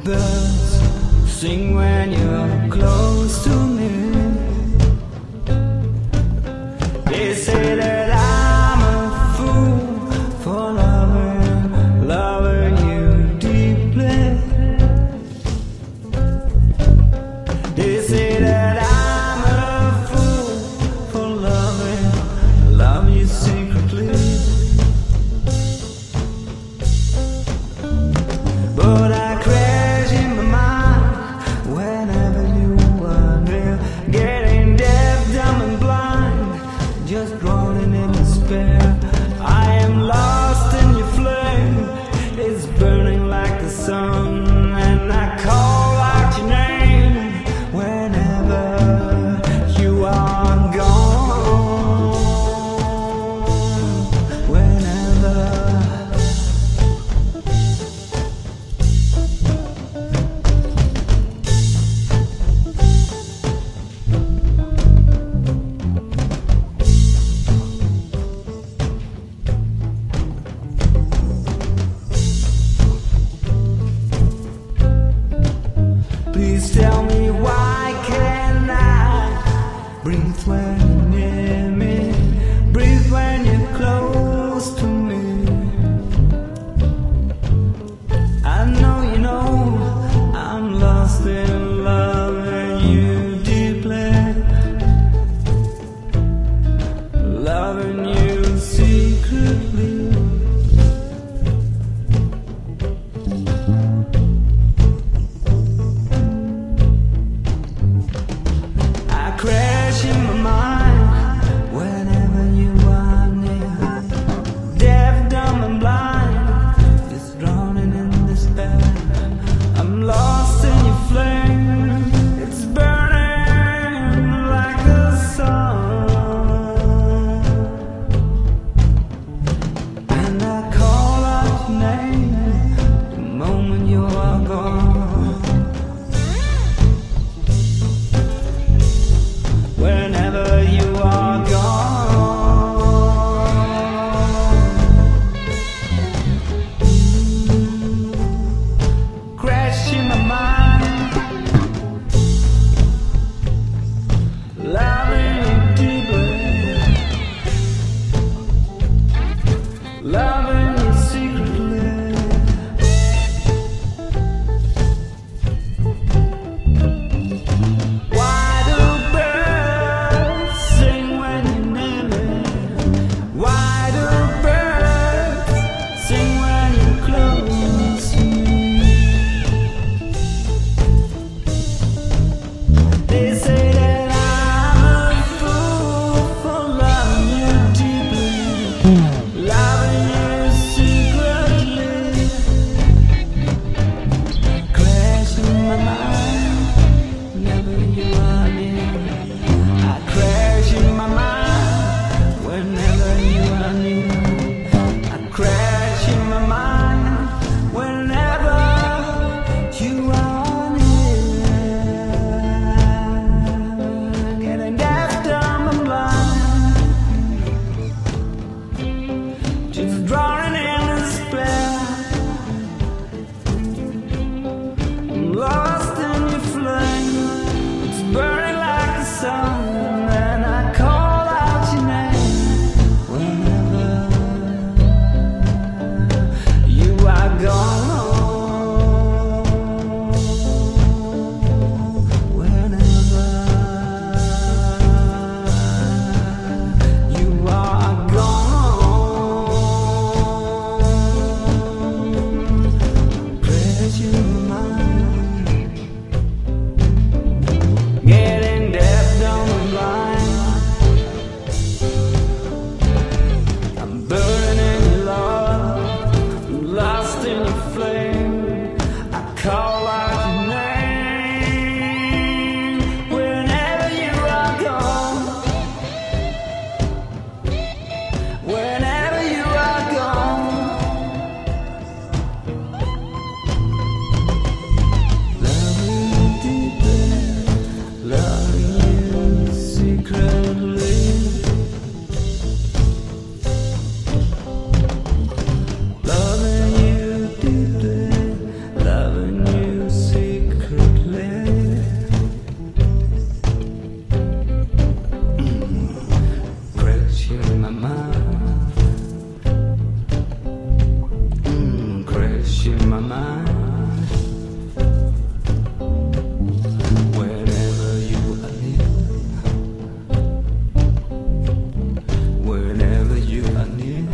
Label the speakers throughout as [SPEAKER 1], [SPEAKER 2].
[SPEAKER 1] Birds sing when you're close to me. They say that I'm a fool for loving you deeply. They say that I'm a fool for loving you secretly. But I crash in my mind whenever you are near, getting deaf, dumb and blind, just drowning in despair. I am lost in your flame, it's burning like the sun, and I call out your name whenever you are gone. Whenever please tell me, why can't I breathe when you're near me, breathe when you're close to me? I know you know I'm lost in loving you deeply, loving you secretly. Crash in my mind whenever you are near, deaf, dumb and blind, just drowning in despair. I'm lost in your flame, it's burning like the sun, and I call out your name the moment you are gone. Whenever you are gone, crash in my mind, loving you deeply, loving you secretly. Why do birds sing when you're near me? Why do birds sing when you're close to me? They say that I'm a fool for loving you deeply, loving you secretly. Crash in my mind whenever you are near. I crash in my mind whenever you are near. I crash in my mind whenever you are near. Getting deaf, dumb and blind, just drowning in despair. I'm lost in your flame, it's burning like the sun, and I call out your name whenever you are gone. Whenever you are gone, crash in my mind, getting deaf, dumb and blind. I'm burning in your love, I'm lost in your flame. I call out your name whenever you are gone. Whenever you are gone, loving you deeply, loving you secretly, loving you deeply. crashing my mind. Wherever you are near, wherever you are near,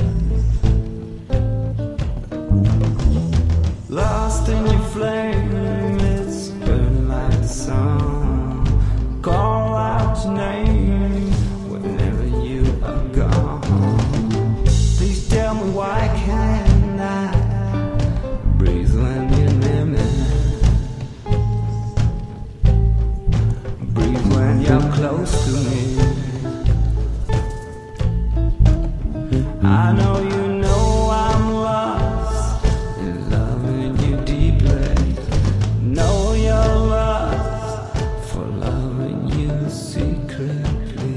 [SPEAKER 1] lost in your flame, it's burning like the sun. Call out your name whenever you are gone. Please tell me why can't I breathe when you're near me? Breathe when you're close to me. I know you know I'm lost in loving you deeply. Know you're lost for loving you secretly.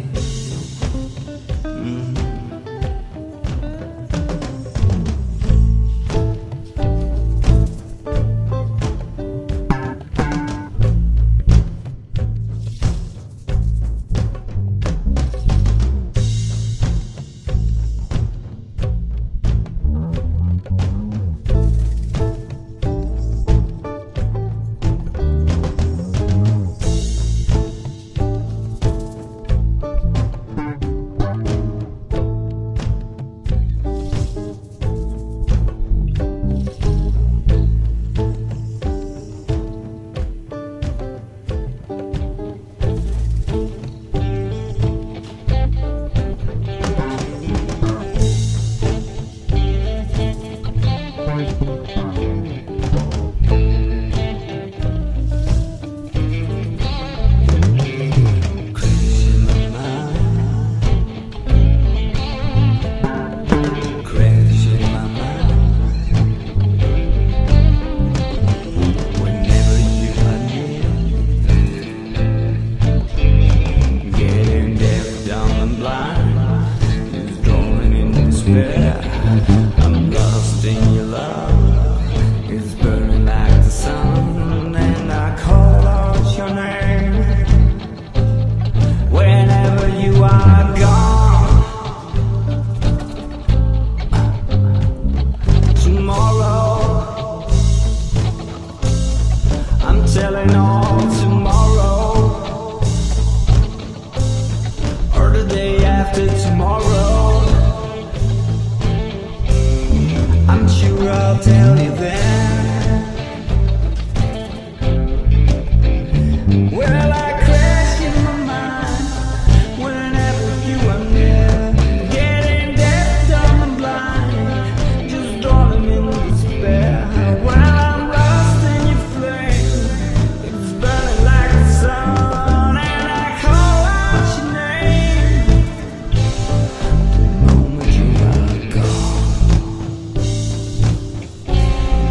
[SPEAKER 1] I'm lost in your love. It's burning like the sun, and I call out your name whenever you are gone. Tomorrow, I'm telling all tomorrow, or the day after tomorrow. I'm sure I'll tell you then. Well, I crash in my mind whenever you are near, getting deaf, dumb and blind, just dawning in despair. Well, I'm lost in your flame, it's burning like the sun, and I call out your name the moment you are gone.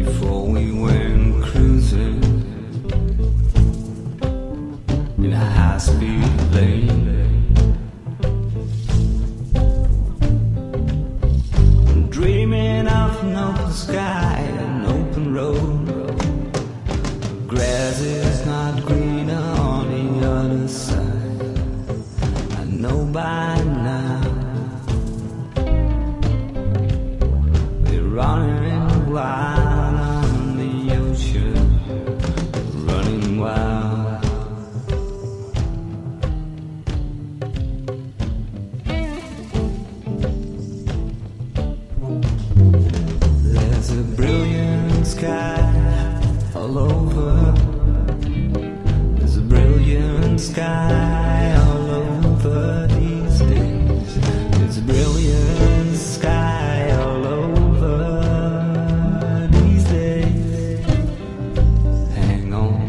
[SPEAKER 1] before we went cruising in a high-speed lane. Dreaming of an open sky, an open road. Grass is not greener on the other side. I know by now we're running wild on the ocean, running wild. There's a brilliant sky all over. There's a brilliant sky all over these days. There's a brilliant sky all over these days. Hang on.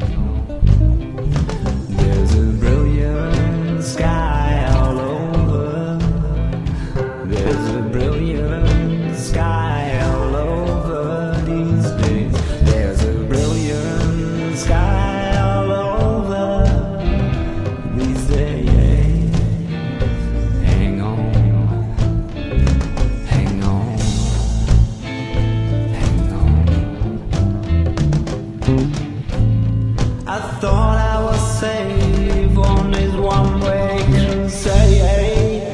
[SPEAKER 1] There's a brilliant sky all over. There's a brilliant sky all over these days. There's a brilliant sky all over these days. Hang on, hang on, hang on. I thought I was safe on this one-way crusade,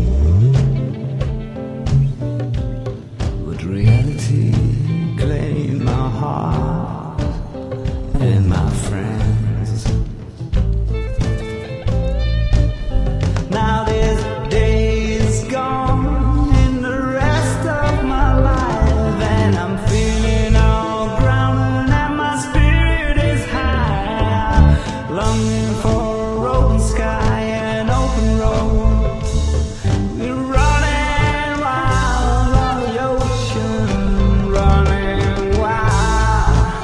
[SPEAKER 1] but reality claimed my heart and my friends. Now this day is gone and the rest of my life, and I'm feeling all grounded and my spirit is high, longing for an open sky and open road. We're running wild on the ocean, running wild.